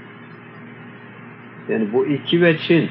Yani bu iki veçhin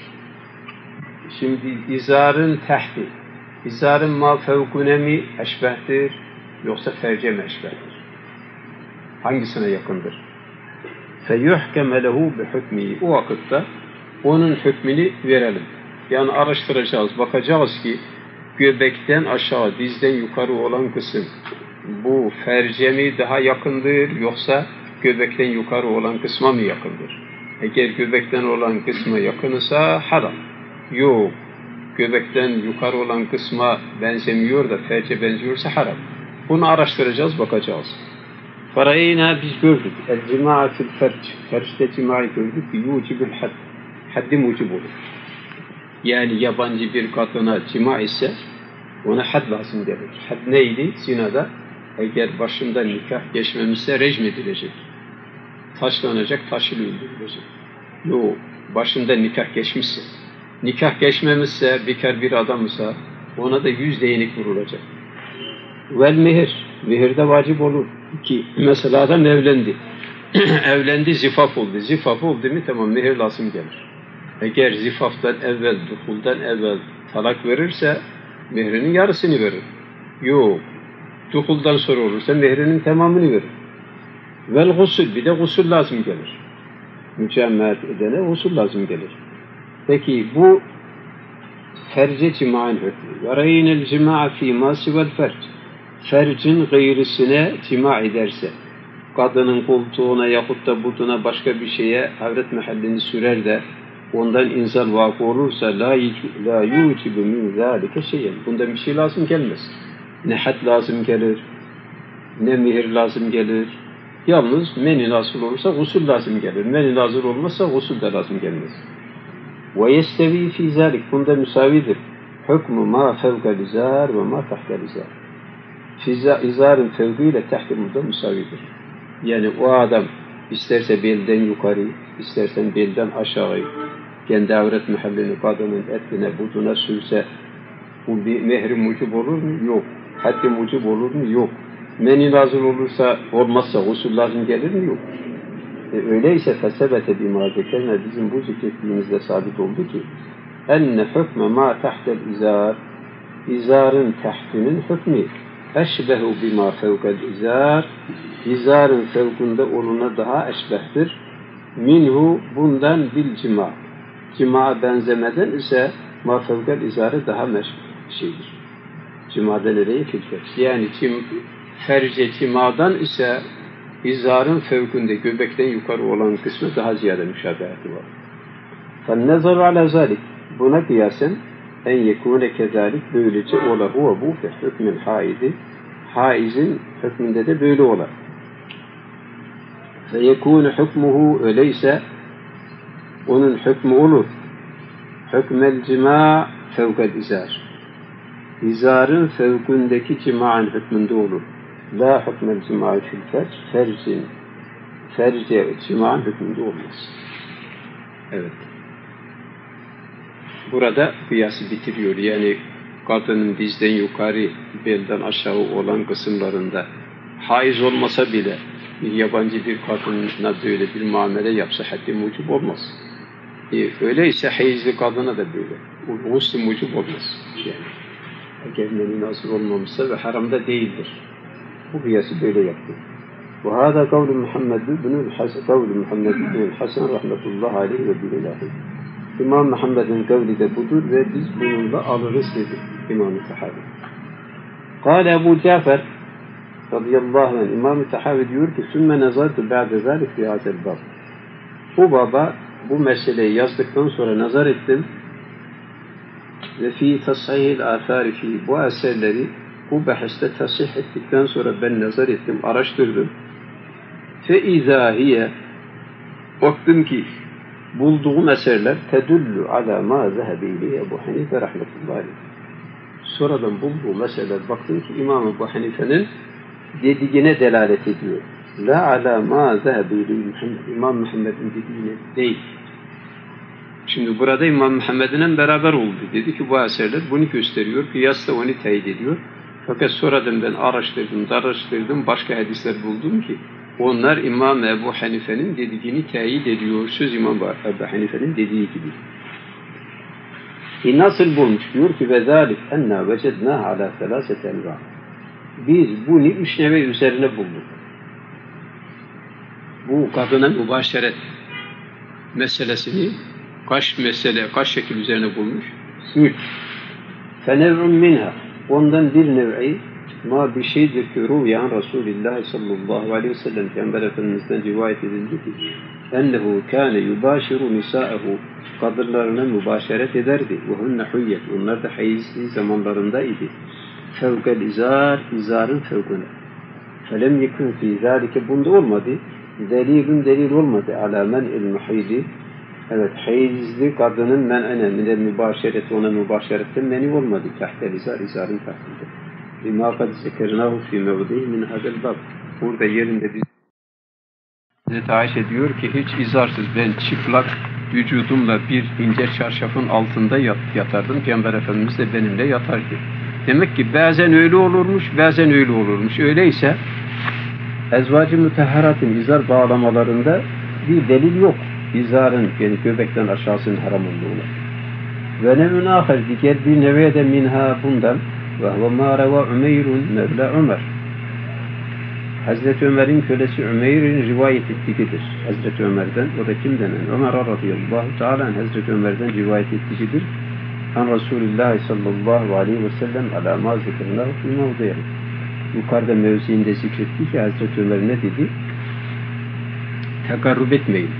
şimdi izarın tehti izarın ma fevkune mi eşbehtir yoksa ferce mi eşbehtir? Hangisine yakındır? Feyuhkeme lehu bihukmihi o vakitte onun hükmünü verelim. Yani araştıracağız, bakacağız ki göbekten aşağı, dizden yukarı olan kısım bu ferce mi daha yakındır yoksa göbekten yukarı olan kısma mı yakındır? Eğer göbekten olan kısma yakınsa haram. Yok, göbekten yukarı olan kısma benzemiyor da ferce benziyorsa haram. Bunu araştıracağız, bakacağız. Farayına biz gördük. El-cima'a fil ferç. Ferçte cima'yı gördük. Yucibul had. Haddi mucib olur. Yani yabancı bir kadına cima ise ona had lazım gelir. Had neydi? Zinada eğer başında nikah geçmemişse rejim edilecek. Taşlanacak, taşıyla öldürülecek. Yok, başında nikah geçmişse. Nikah geçmemişse, bekar bir adamsa ona da 100 değnek vurulacak. Vel mihir. Mihir de vacip olur. Ki mesela adam evlendi. Evlendi, zifaf oldu. Zifaf oldu mu tamam mihir lazım gelir. Eğer zifaftan evvel, duhuldan evvel talak verirse mihrinin yarısını verir. Yok. Duhuldan sonra olursa mihrinin tamamını verir. Vel gusül. Bir de gusül lazım gelir. Mücemmet edene gusül lazım gelir. Peki bu ferce cima'ın hükmü. Yarayinel cima'a fîmâ sivel ferc. Fercin gayrisine cima ederse, kadının koltuğuna yahut da buduna başka bir şeye avret mahallini sürer de ondan inzal vakı olursa la yucibu min zâlike şeyen. Bundan bir şey lazım gelmez. Ne had lazım gelir, ne mihir lazım gelir. Yalnız meni nasıl olursa gusül lazım gelir. Meni nazır olmazsa gusül de lazım gelmez. Ve yestevi fî zâlik. Bunda müsavidir. Hükmü ma fevkel izâr ve ma tahtel izâr. İzarın fevkiyle tehtimunda müsavidir. Yani o adam isterse belden yukarı, istersen belden aşağı, kendi avret mahallini kadının etine, buduna sürse bu bir mehri mucib olur mu? Yok. Haddi mucib olur mu? Yok. Meni lazım olursa, olmazsa gusül lazım gelir mi? Yok. Öyleyse fesebete bima zekerine bizim bu zikrettiğimizde sabit oldu ki enne hükme ma tahtel izar izarın tahtinin hükmü eşbehu bima fevkel izar izarın fevkunda oluna daha eşbehtir minhu bundan bil cima cima benzemeden ise ma fevkel izarı daha şeydir cimadan nereye filtrer yani ferce cimadan ise izarın fevkünde göbekten yukarı olan kısmı daha ziyade müşabehati var. فَالنَّظَرُ عَلَى ذَلِكَ Buna kıyasen en yekûne kezalik böylece ola huve bu fi hükmül haidi haizin hükmünde de böyle ola. Ve yekûne hükmuhu öyleyse onun hükmü olur. Hükmel cima fevkel izar. İzarın fevkündeki cima'ın hükmünde olur. La hükmel cima'ı fil ferce cima'ın hükmünde olmaz. Evet. Burada kıyası bitiriyor. Yani kadının dizden yukarı, belden aşağı olan kısımlarında haiz olmasa bile bir yabancı bir kadına böyle bir muamele yapsa haddi mucib olmaz. Öyleyse haizli kadına da böyle. Gusl mucib olmaz. Yani eğer meni nasıl olmamışsa ve haramda değildir. Bu kıyası böyle yaptı. Ve hâdâ kavlu Muhammed bin Hasan rahmetullah aleyhi ve billahi. İmam Muhammed'in kavli de budur ve biz bununla alırız dedi İmam-ı Tahavi. Kâle Ebu Cafer radıyallahu anh, İmam-ı Tahavi diyor ki sümme nazartu ba'de zâlik fî hâzel bab. Bu baba bu meseleyi yazdıktan sonra nazar ettim ve fî tasahihil âthâri fî, bu eserleri bu bahiste tasih ettikten sonra ben nazar ettim, araştırdım. Fe izâhiye, baktım ki bulduğum eserler tedullu alâ mâ zehebîli Ebu Hanife rahmetullahi aleyh. Sonradan bulduğum eserler baktım ki İmam Ebu Hanife'nin dediğine delalet ediyor. La alâ mâ zehebîli İmam Muhammed'in dediğine değil. Şimdi burada İmam Muhammed'in beraber oldu. Dedi ki bu eserler bunu gösteriyor. Kıyas da onu teyit ediyor. Fakat sonradan ben araştırdım. Başka hadisler buldum ki onlar İmam Ebu Hanife'nin dediğini teyit ediyor. Söz İmam Ebu Hanife'nin dediği gibi. Nasıl bulmuş? Diyor ki وَذَٰلِكْ اَنَّا وَجَدْنَاهَ عَلَى ثَلَاسَةِ اَنْوَعٍ. Biz bunu 3 neve üzerine bulduk. Bu kadına mübaşeret meselesini kaç şekil üzerine bulmuş? 3. فَنَوْعٌ مِنْهَا. Ondan bir nev'i ma bir şeydir ki ruyan Resulullah sallallahu aleyhi ve sellem Peygamber Efendimiz'den rivayet edildi ki ennehu kâne yubâşiru nisâehu, kadınlarına mübaşeret ederdi. Ve hunne huyyet, onlar da hayızlı zamanlarında idi. Fevkel izar, izarın fevkune. Felem yekun fî zâlike, bunda olmadı. Delil olmadı. Alâ men'il muhîdi. Evet, hayızlı kadının men'ene minel mübaşeret, ona mübaşeretten meni olmadı. Tahtel izar, izarın tahtında. Lima kad zekernâhu fî mevdihi min hadel bab. Burada yerinde biz Hazreti Ayşe diyor ki hiç izarsız ben çıplak vücudumla bir ince çarşafın altında yatardım. Peygamber Efendimiz de benimle yatardı. Demek ki bazen öyle olurmuş, bazen öyle olurmuş. Öyleyse ezvacı mütehharatın izar bağlamalarında bir delil yok. İzarın, yani göbekten aşağısının haram olduğuna. Ve nevün ahir, diğer bir neveye de minha bundan ve huve mâ reva Ümeyrun Mevla Ömer. Hazreti Ömer'in kölesi Ümeyr'in rivayet ettiğidir. Hazreti Ömer'den, o da kimden? Ömer radıyallahu teala Hazreti Ömer'den rivayet ettiğidir. An Resulullah sallallahu aleyhi ve sellem ala ma zikirnahu fî mevdihi. Yukarıda mevziinde zikretti ki Hazreti Ömer ne dedi? Tekarrub etmeyin.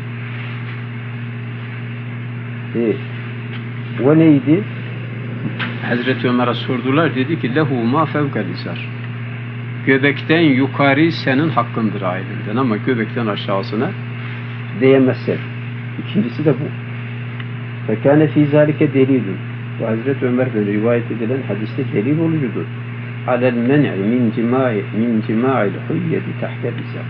O neydi? Hazreti Ömer'e sordular, dedi ki lehu ma fevkel izar. Göbekten yukarı senin hakkındır ailenden ama göbekten aşağısına değemezsen. İkincisi de bu. Fekâne fî zâlike delîlun. Bu Hazreti Ömer'den rivayet edilen hadiste delil olucudur. Alel men'i min cimâ'il huyyedi tahtel izar.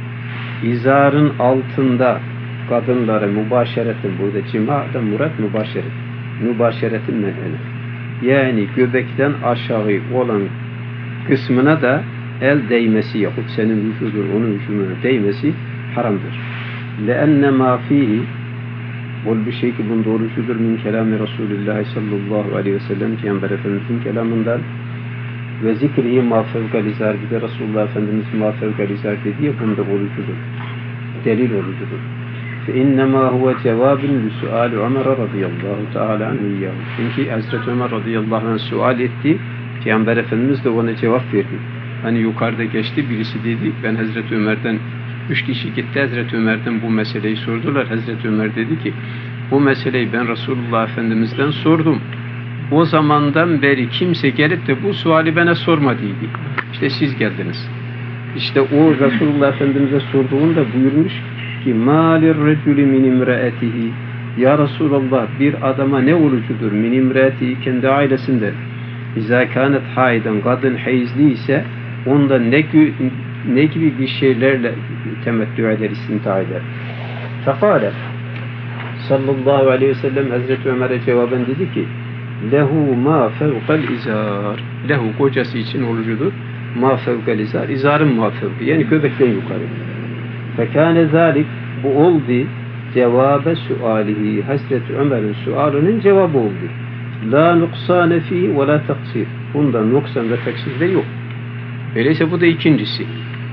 İzarın altında kadınlara mübaşeretin, burada cima'dan murat mübaşeret. Mübaşeretin men'ene. Yani göbekten aşağı olan kısmına da el değmesi yahut senin vücudun onun vücuduna değmesi haramdır. لَاَنَّ مَا ف۪يهِ Ol bir şey ki bunda orucudur min kelami Resulullah sallallahu aleyhi ve sellem Peygamber Efendimiz'in kelamından ve zikrihi ma fevkel izar, bir de Resulullah Efendimiz ma fevkel izar dediği bunda orucudur. Delil orucudur. فَاِنَّمَا هُوَ جَوَابٍ لِسُؤَالِ عُمَرَ radıyallahu teala anhu. Çünkü Hazreti Ömer radıyallahu anh sual etti. Peygamber Efendimiz de ona cevap verdi. Hani yukarıda geçti, birisi dedi, ben Hazreti Ömer'den, 3 kişi gitti Hazreti Ömer'den bu meseleyi sordular. Hazreti Ömer dedi ki, bu meseleyi ben Resulullah Efendimiz'den sordum. O zamandan beri kimse gelip de bu suali bana sormadıydı. İşte siz geldiniz. İşte o Resulullah Efendimiz'e sorduğunda buyurmuş ki, مَا لِلْرَجُلِ مِنْ اِمْرَأَتِهِ. Ya Resulallah, bir adama ne orucudur? مِنْ اِمْرَأَتِهِ, kendi ailesinden. İzâ kânet haiden, kadın hayızlı ise onda ne gibi bir şeylerle temettü eder, istimta eder. Fekâle sallallahu aleyhi ve sellem Hazreti Ömer'e cevaben dedi ki lehu ma fevkel izar. Lehu kocası için orucudur. Ma fevkel izar. İzarın ma fevki. Yani göbekten yukarı. Fekâne zâlik, bu oldu cevabe sualihi. Hazreti Ömer'in sualının cevabı oldu. La nuksâne fî ve la taksir. Bunda nuksan ve taksir de yok. Öyleyse bu da ikincisi.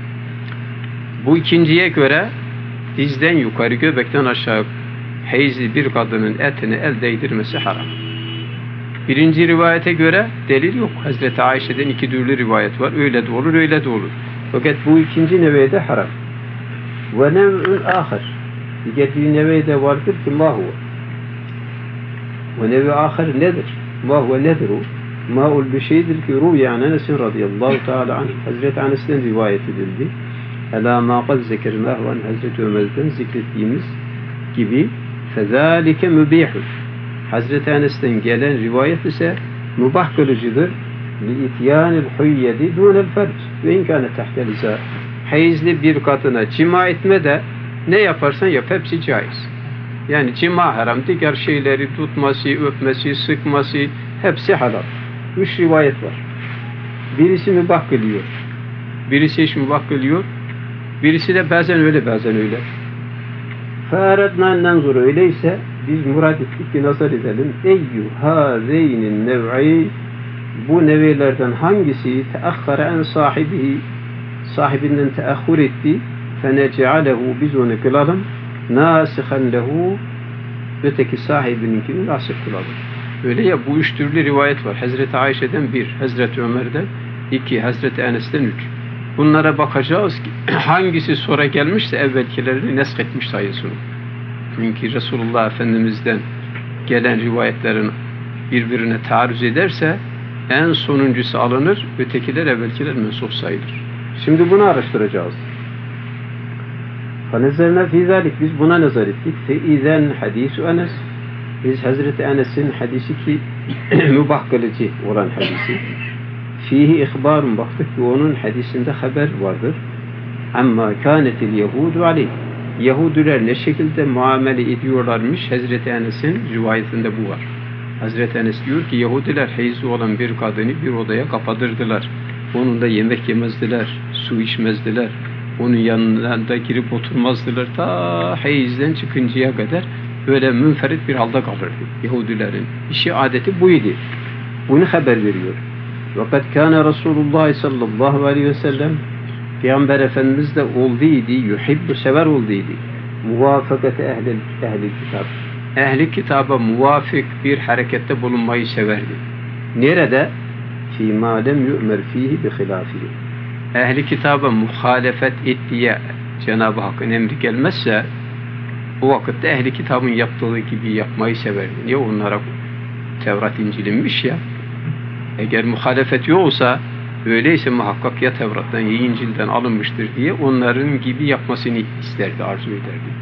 Bu ikinciye göre dizden yukarı, göbekten aşağı hayızlı bir kadının etine el değdirmesi haram. Birinci rivayete göre delil yok. Hazreti Ayşe'den iki türlü rivayet var. Öyle de olur, öyle de olur. Fakat bu ikinci nev'de haram. Ve nev'ün ahir. Diğer bir nev'de vardır ki ma huve. Ve nev'i ahir nedir? Ma huve nedir o? Ma'ul bir şeydir ki ru'ya an Enes radıyallahu teala anh. Hazreti Enes'ten rivayet edildi. Ela ma kad zekernâhu an Hazreti Ömer'den zikrettiğimiz gibi fezâlike mübîhun. Hazreti Enes'ten gelen rivayet ise mübah kılıcıdır. Li'ityanil huyyedi dûnel ferc ve inkâne tehtel izâ. Hayızlı bir kadına cima etme de ne yaparsan yap hepsi caiz. Yani cima haram, diğer şeyleri tutması, öpmesi, sıkması hepsi halal. 3 rivayet var. Birisi mübah kılıyor. Birisi hiç mübah kılıyor. Birisi de bazen öyle bazen öyle. فَاَرَدْنَا نَنْظُرُ öyleyse biz murad ettik ki nazar edelim. اَيُّ هَذَيْنِ النَّوْعِ bu nevilerden hangisi teakhara en sahibihi sahibinden teahhur etti فَنَجْعَلَهُ biz onu kılalım نَاسِخًا لَهُ öteki sahibininkini nasih kılalım. Öyle ya bu 3 türlü rivayet var. Hazreti Ayşe'den 1, Hazreti Ömer'den 2, Hazreti Enes'ten 3. Bunlara bakacağız ki hangisi sonra gelmişse evvelkilerini nesk etmiş sayısını. Çünkü Resulullah Efendimiz'den gelen rivayetlerin birbirine taarruz ederse en sonuncusu alınır, ötekiler evvelkiler mensup sayılır. Şimdi bunu araştıracağız. فَنَزَرْنَا فِي ذَٰلِكَ biz buna nazar ettik. فَاِذَنْ حَد۪يسُ Enes biz Hazreti Enes'in hadisi ki mübah kılıcı olan hadisi. Fihi ihbarun baktık ki onun hadisinde haber vardır. Amma kânetil yehudu aleyh. Yahudiler ne şekilde muamele ediyorlarmış Hazreti Enes'in rivayetinde bu var. Hazreti Enes diyor ki Yahudiler hayızlı olan bir kadını bir odaya kapatırdılar. Onunla yemek yemezdiler, su içmezdiler. Onun yanında girip oturmazdılar. Ta hayızden çıkıncaya kadar böyle münferit bir halde kalırdı. Yahudilerin işi adeti buydu. Bunu haber veriyor. Fakat kâne Resulullah sallallahu aleyhi ve sellem Peygamber Efendimiz de olduydu, yuhibbu sever olduydu. Muvafakate ehli kitap. Ehli kitaba muvafık bir harekette bulunmayı severdi. Nerede? Fîmâ lem yu'mer fîhi bi hilâfihi. Ehli kitaba muhalefet ettiği Cenab-ı Hakk'ın emri gelmezse o vakitte ehli kitabın yaptığı gibi yapmayı severdi. Niye onlara Tevrat İncil'inmiş ya? Eğer muhalefet yoksa öyleyse muhakkak ya Tevrat'tan ya İncil'den alınmıştır diye onların gibi yapmasını isterdi, arzu ederdi.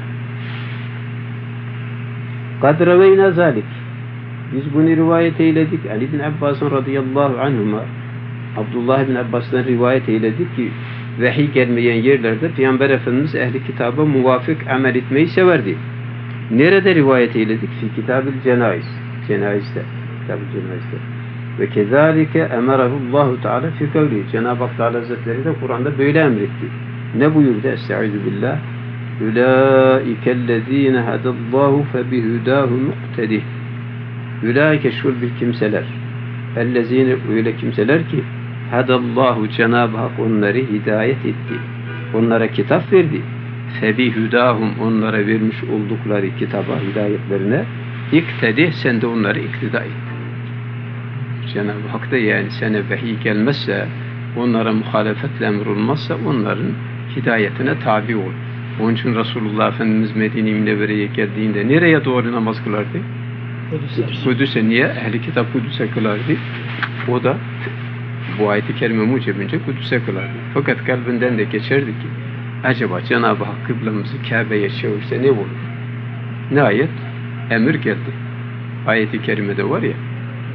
قَدْ رَوَيْنَا ذَٰلِكِ biz bunu rivayet eyledik. Ali bin Abbas'ın radıyallahu anhuma Abdullah bin Abbas'tan rivayet eyledik ki vahiy gelmeyen yerlerde Peygamber Efendimiz ehli kitaba muvafık amel etmeyi severdi. Nerede rivayet eyledik? Fi Kitab-ül Cenaiz. Cenaiz-de. Kitab-ül Cenaiz-de. Ve kezalike emerahullahu teala fi kavli. Cenab-ı Hak Teala Hazretleri de Kur'an'da böyle emretti. Ne buyurdu? Estaizu billah. Ulaikellezine hadallahu febihudahu muqtedih. Ulaike şul bir kimseler. Ellezine öyle kimseler ki hadallahu Cenab-ı Hak onları hidayet etti. Onlara kitap verdi. Febihudahum onlara vermiş oldukları kitaba, hidayetlerine iktedih sen de onları iktida et. Cenab-ı Hak da yani sana vahiy gelmezse, onlara muhalefetle emrolmazsa onların hidayetine tabi ol. Onun için Resulullah Efendimiz Medine-i Münevvere'ye geldiğinde nereye doğru namaz kılardı? Kudüs'e. Niye? Ehli kitap Kudüs'e kılardı. O da bu ayet-i kerime mucibince Kudüs'e kılardı. Fakat kalbinden de geçerdi ki acaba Cenab-ı Hak kıblamızı Kabe'ye çevirse ne olur? Nihayet emir geldi. Ayet-i kerimede var ya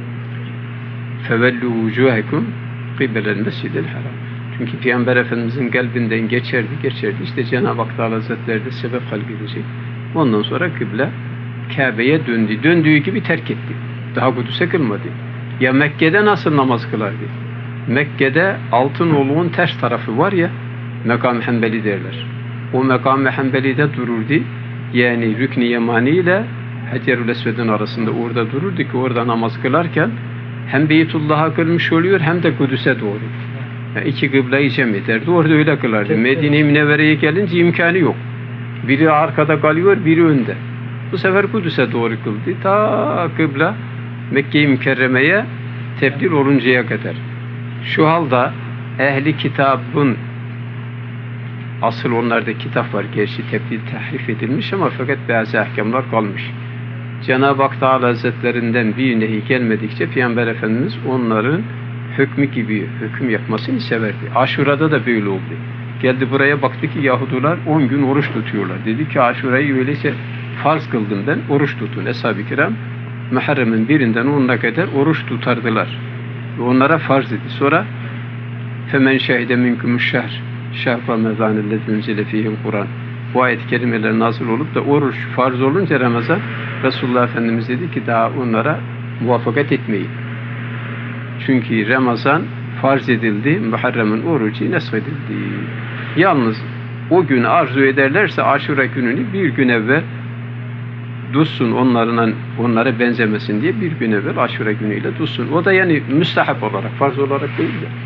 فَوَلُّوا وُجُوهَكُمْ قِبَلَ الْمَسْجِدِ الْحَرَامِ çünkü Peygamber Efendimizin kalbinden geçerdi. İşte Cenab-ı Hak Teala Hazretleri de sebep halk edecek. Ondan sonra kıble Kabe'ye döndü. Döndüğü gibi terk etti. Daha Kudüs'e kılmadı. Ya Mekke'de nasıl namaz kılardı? Mekke'de Altınoluk'un ters tarafı var ya, Mekam-ı Hanbeli derler. O Mekam-ı Hanbeli'de dururdu. Yani Rükn-i Yemani ile Hacerül Esved'in arasında orada dururdu ki orada namaz kılarken hem Beytullah'a kılmış oluyor hem de Kudüs'e doğru. Yani iki kıbleyi cem ederdi. Orada öyle kılardı. Medine-i Münevvere'ye gelince imkanı yok. Biri arkada kalıyor, biri önde. Bu sefer Kudüs'e doğru kıldı. Ta kıble Mekke-i Mükerreme'ye tebdil oluncaya kadar. Şu halde ehli kitabın, asıl onlarda kitap var, gerçi tebdil tahrif edilmiş ama fakat bazı ahkamlar kalmış. Cenab-ı Hak Teala Hazretlerinden bir nehi gelmedikçe Peygamber Efendimiz onların hükmü gibi hüküm yapmasını severdi. Aşura'da da böyle oldu. Geldi buraya, baktı ki Yahudiler 10 gün oruç tutuyorlar. Dedi ki Aşura'yı öyleyse farz kıldım ben, oruç tutun. Eshab-ı kiram Muharrem'in birinden 10'una kadar oruç tutardılar. Ve onlara farz dedi. Sonra فَمَنْ شَهِدَ مِنْكُمُ الشَّهْرِ شَهْرَ رَمَضَانَ الَّذِي أُنْزِلَ فِيهِ الْقُرْآنُ. Bu ayet-i kerimeler nazil olup da oruç farz olunca Ramazan, Resulullah Efendimiz dedi ki daha onlara muvaffakat etmeyin. Çünkü Ramazan farz edildi, Muharrem'in orucu neshedildi. Yalnız o günü arzu ederlerse Aşura gününü bir gün evvel tutsun, onlara benzemesin diye bir gün evvel Aşura günüyle tutsun. O da yani müstahap olarak, farz olarak değil de.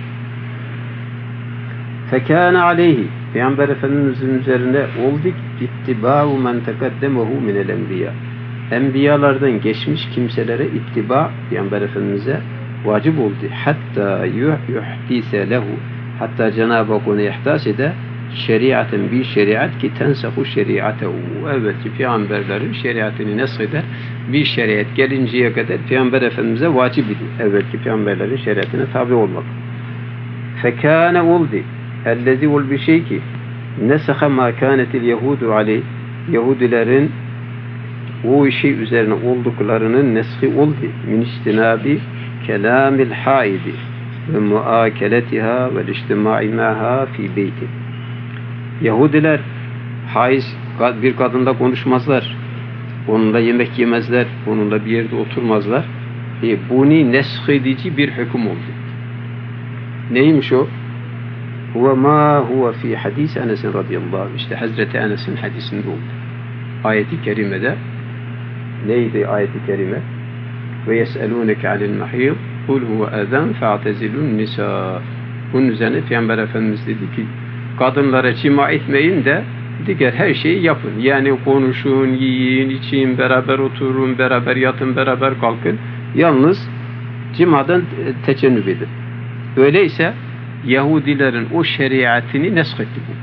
فَكَانَ عَلَيْهِ Peygamber Efendimiz'in üzerine olduk ittibâ'u men tekaddemehu minel enbiya. Enbiyalardan geçmiş kimselere ittiba Peygamber Efendimiz'e vacip oldu. Hatta yuhdise lehu, hatta Cenab-ı Hak ona ihdas ede şeriaten bir şeriat ki tensahu şeriatehu. Evet ki Peygamberlerin şeriatını nesheder. Bir şeriat gelinceye kadar Peygamber Efendimiz'e vacip idi. Evvelki Peygamberlerin şeriatine tabi olmak. Fekâne oldu. Ellezî ol bir şey ki neseha mâ kânetil yehudu aleyh. Yahudilerin o işi üzerine olduklarının neshi oldu. Min istinabi kelamil haidi ve muakeletiha ve içtimai maha fi beyti. Yahudiler haiz bir kadınla konuşmazlar. Onunla yemek yemezler. Onunla bir yerde oturmazlar. Bunu neshedici bir hüküm oldu. Neymiş o? Huve ma huve fi hadis Enes radıyallahu anh. İşte Hazreti Enes'in hadisinde oldu. Ayet-i kerimede neydi ayet-i kerime? Ve yes'elûneke alel mahîd kul huve eden fe'tezilun nisa. Bunun üzerine Peygamber Efendimiz dedi ki kadınlara cima etmeyin de diğer her şeyi yapın. Yani konuşun, yiyin, için, beraber oturun, beraber yatın, beraber kalkın. Yalnız cimadan teçennüp edin. Öyleyse Yahudilerin o şeriatini neshetti bu.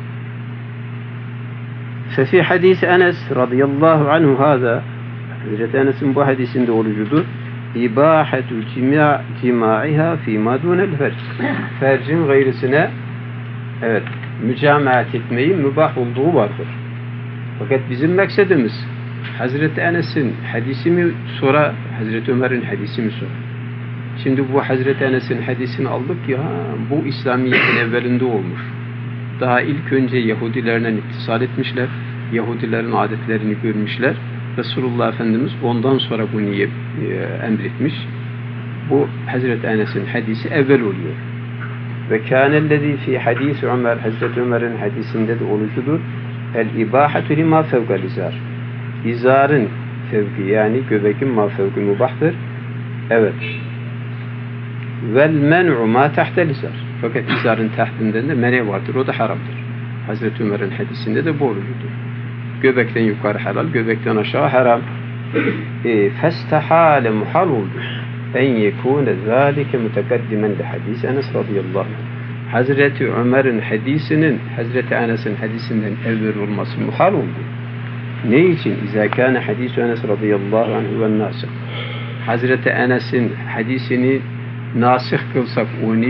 Fefi hadis Enes radıyallahu anhu hâzâ, Hazreti Enes'in bu hadisinde olucudur. İbâhetu cimâ'iha fîmâ dûnel ferc. Fercin gayrısına evet, mücamaat etmeyi mübah olduğu vardır. Fakat bizim maksadımız Hazreti Enes'in hadisi mi sonra Hazreti Ömer'in hadisi mi sonra? Şimdi bu Hazreti Enes'in hadisini aldık ya, bu İslamiyet'in evvelinde olmuş. Daha ilk önce Yahudilerden ittisal etmişler, Yahudilerin adetlerini görmüşler. Resulullah Efendimiz ondan sonra bunu emretmiş. Bu Hazreti Enes'in hadisi evvel oluyor. Ve kânellezî fî hadîs Ömer, Hazreti Ömer'in hadisinde de olucudur. El-ibâhetu limâ fevgal izâr. İzarın fevki yani göbeğin ma fevki mubahtır. Evet. Vel men'u ma tahtel izar. Fakat izarın tahtinden de mene vardır. O da haramdır. Hazreti Ömer'in hadisinde de bu olucudur. Göbekten yukarı helal, göbekten aşağı haram. Festehâle muhal oldu. En yekûne zâlike mütekaddimen de hadis Enes radıyallahu anh. Hazreti Ömer'in hadisinin Hazreti Enes'in hadisinden evvel olması muhal oldu. Ne için? İzâ kâne hadîsü Enes radıyallahu anh ve nâsih. Hazreti Enes'in hadisini nasih kılsak onu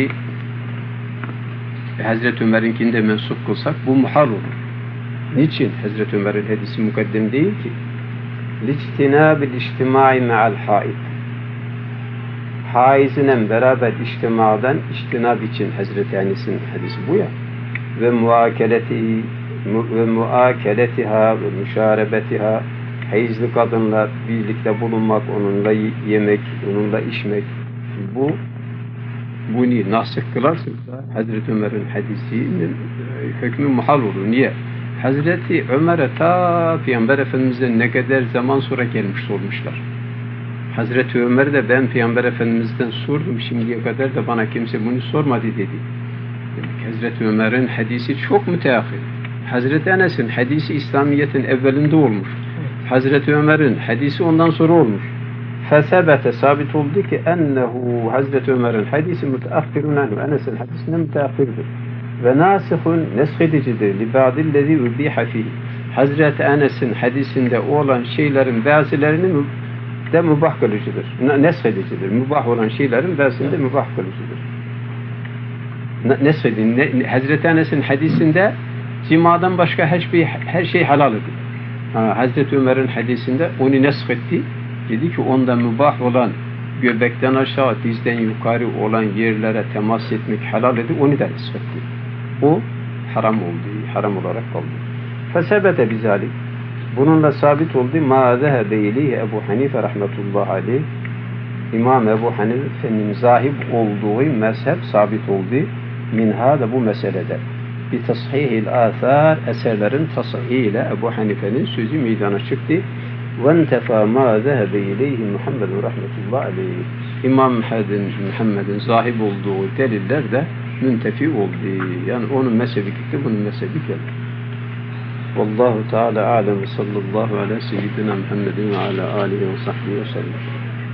Hazreti Ömer'inkini de mensup kılsak bu muhal olur. Niçin? Hazreti Ömer'in hadisi mukaddem değil ki. Liçtinâbil içtimâi me'al haid. Haizle beraber içtimadan içtinab için Hazreti Enes'in hadisi bu ya. Ve muakeletiha ve müşarebetiha, hayızlı kadınla birlikte bulunmak, onunla yemek, onunla içmek, bunu nasih kılarsın da Hazreti Ömer'in hadisinin hükmü muhal olur. Niye? Hazreti Ömer'e ta Peygamber Efendimiz'den ne kadar zaman sonra gelmiş sormuşlar. Hazreti Ömer de ben Peygamber Efendimiz'den sordum, şimdiye kadar da bana kimse bunu sormadı dedi. Demek Hazreti Ömer'in hadisi çok müteahhir. Hazreti Enes'in hadisi İslamiyet'in evvelinde olmuş. Hazreti Ömer'in hadisi ondan sonra olmuş. Fesebete sabit oldu ki ennehu Hazreti Ömer'in hadisi müteakhirun anhu. Enes'in hadisinden müteakhirdir. Ve nasihun neshedicidir. Li ba'dillezi ubiha fihi. Hazreti Enes'in hadisinde olan şeylerin bazılarını de mübah kılıcıdır. Neshedicidir. Mübah olan şeylerin bazısında mübah kılıcıdır. Neshedin. Hazreti Enes'in hadisinde cimadan başka her şey halal idi. Hazreti Ömer'in hadisinde onu neshetti. Dedi ki onda mübah olan göbekten aşağı, dizden yukarı olan yerlere temas etmek halal idi. Onu da neshetti. O haram oldu. Haram olarak kaldı. Fesebete bizalik. Bununla sabit oldu. Ma zehebe ileyhi Ebu Hanife rahmetullahi aleyh. İmam Ebu Hanife'nin zahib olduğu mezhep sabit oldu. Minha da bu meselede. Bir tasihil athar, eserlerin tasihiyle Ebu Hanife'nin sözü meydana çıktı. وَانْتَفَى مَا ذَهَبَ اِلَيْهِ Muhammed rahmetullahi aleyh. İmam Muhammed'in zahib olduğu deliller de müntefi oldu. Yani onun mezhebi gitti, bunun mezhebi geldi. Vallahu Teala alem sallallahu ala seyyidina Muhammedin ve ala alihi ve sahbihi ve sellem.